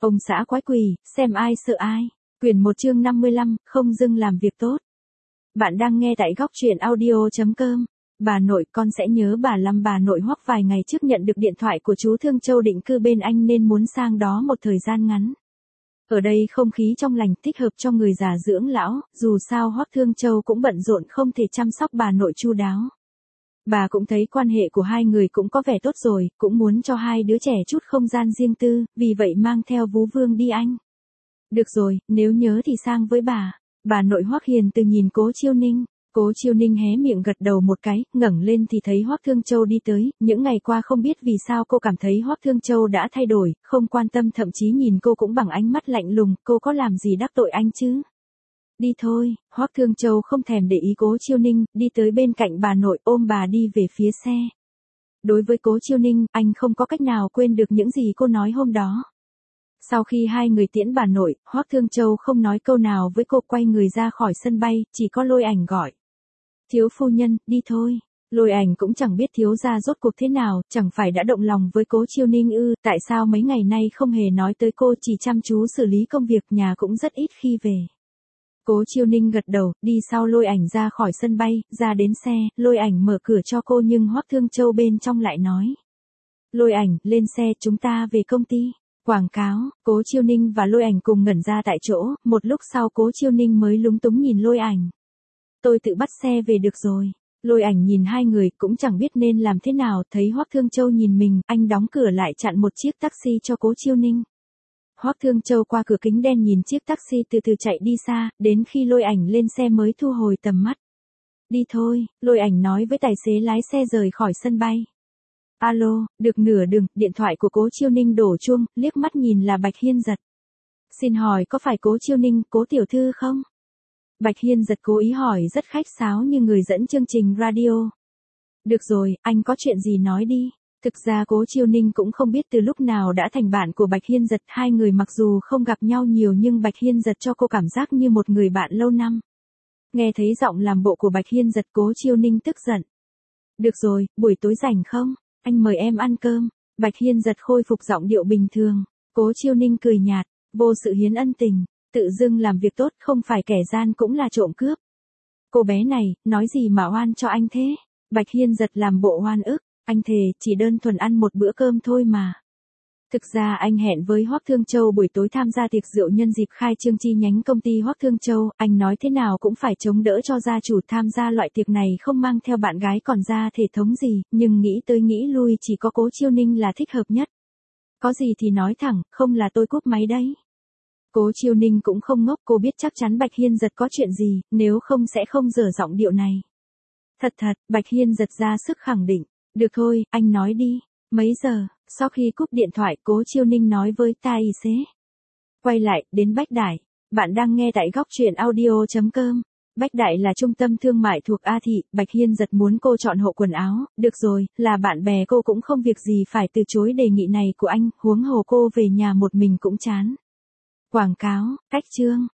Ông xã quái quỷ, xem ai sợ ai. Quyển 1 chương 55, không dừng làm việc tốt. Bạn đang nghe tại góc truyện audio.com. Bà nội, con sẽ nhớ bà Lâm. Bà nội Hoắc vài ngày trước nhận được điện thoại của chú Thương Châu định cư bên anh nên muốn sang đó một thời gian ngắn. Ở đây không khí trong lành, thích hợp cho người già dưỡng lão, dù sao Hoắc Thương Châu cũng bận rộn không thể chăm sóc bà nội chu đáo. Bà cũng thấy quan hệ của hai người cũng có vẻ tốt rồi, cũng muốn cho hai đứa trẻ chút không gian riêng tư, vì vậy mang theo Vú Vương đi anh. Được rồi, nếu nhớ thì sang với bà. Bà nội Hoắc hiền từ nhìn Cố Chiêu Ninh. Cố Chiêu Ninh hé miệng gật đầu một cái, ngẩng lên thì thấy Hoắc Thương Châu đi tới. Những ngày qua không biết vì sao cô cảm thấy Hoắc Thương Châu đã thay đổi, không quan tâm, thậm chí nhìn cô cũng bằng ánh mắt lạnh lùng. Cô có làm gì đắc tội anh chứ? Đi thôi. Hoắc Thương Châu không thèm để ý Cố Chiêu Ninh, đi tới bên cạnh bà nội, ôm bà đi về phía xe. Đối với Cố Chiêu Ninh, anh không có cách nào quên được những gì cô nói hôm đó. Sau khi hai người tiễn bà nội, Hoắc Thương Châu không nói câu nào với cô, quay người ra khỏi sân bay, chỉ có Lôi Ảnh gọi. Thiếu phu nhân, đi thôi. Lôi Ảnh cũng chẳng biết thiếu gia rốt cuộc thế nào, chẳng phải đã động lòng với Cố Chiêu Ninh ư, tại sao mấy ngày nay không hề nói tới cô, chỉ chăm chú xử lý công việc nhà cũng rất ít khi về. Cố Chiêu Ninh gật đầu, đi sau Lôi Ảnh ra khỏi sân bay, ra đến xe, Lôi Ảnh mở cửa cho cô nhưng Hoắc Thương Châu bên trong lại nói. Lôi Ảnh, lên xe, chúng ta về công ty. Quảng cáo. Cố Chiêu Ninh và Lôi Ảnh cùng ngẩn ra tại chỗ, một lúc sau Cố Chiêu Ninh mới lúng túng nhìn Lôi Ảnh. Tôi tự bắt xe về được rồi. Lôi Ảnh nhìn hai người cũng chẳng biết nên làm thế nào, thấy Hoắc Thương Châu nhìn mình, anh đóng cửa lại chặn một chiếc taxi cho Cố Chiêu Ninh. Hoắc Thương Châu qua cửa kính đen nhìn chiếc taxi từ từ chạy đi xa, đến khi Lôi Ảnh lên xe mới thu hồi tầm mắt. Đi thôi, Lôi Ảnh nói với tài xế lái xe rời khỏi sân bay. Alo, được nửa đường, điện thoại của Cố Chiêu Ninh đổ chuông, liếc mắt nhìn là Bạch Hiên Giật. Xin hỏi có phải Cố Chiêu Ninh, Cố tiểu thư không? Bạch Hiên Giật cố ý hỏi rất khách sáo như người dẫn chương trình radio. Được rồi, anh có chuyện gì nói đi. Thực ra Cố Chiêu Ninh cũng không biết từ lúc nào đã thành bạn của Bạch Hiên Giật, hai người mặc dù không gặp nhau nhiều nhưng Bạch Hiên Giật cho cô cảm giác như một người bạn lâu năm. Nghe thấy giọng làm bộ của Bạch Hiên Giật, Cố Chiêu Ninh tức giận. Được rồi, buổi tối rảnh không? Anh mời em ăn cơm. Bạch Hiên Giật khôi phục giọng điệu bình thường. Cố Chiêu Ninh cười nhạt, vô sự hiến ân tình, tự dưng làm việc tốt, không phải kẻ gian cũng là trộm cướp. Cô bé này, nói gì mà oan cho anh thế? Bạch Hiên Giật làm bộ oan ức, anh thề chỉ đơn thuần ăn một bữa cơm thôi mà. Thực ra anh hẹn với Hoắc Thương Châu buổi tối tham gia tiệc rượu nhân dịp khai trương chi nhánh công ty Hoắc Thương Châu, anh nói thế nào cũng phải chống đỡ cho gia chủ, tham gia loại tiệc này không mang theo bạn gái còn ra thể thống gì, nhưng nghĩ tới nghĩ lui chỉ có Cố Chiêu Ninh là thích hợp nhất. Có gì thì nói thẳng, không là tôi cúp máy đấy. Cố Chiêu Ninh cũng không ngốc, cô biết chắc chắn Bạch Hiên Giật có chuyện gì, nếu không sẽ không dở giọng điệu này. Thật, Bạch Hiên Giật ra sức khẳng định. Được thôi, anh nói đi. Mấy giờ? Sau khi cúp điện thoại, Cố Chiêu Ninh nói với tài xế. Quay lại, đến Bách Đại. Bạn đang nghe tại góc truyện audio.com. Bách Đại là trung tâm thương mại thuộc A Thị, Bạch Hiên Giật muốn cô chọn hộ quần áo. Được rồi, là bạn bè cô cũng không việc gì phải từ chối đề nghị này của anh, huống hồ cô về nhà một mình cũng chán. Quảng cáo, cách chương.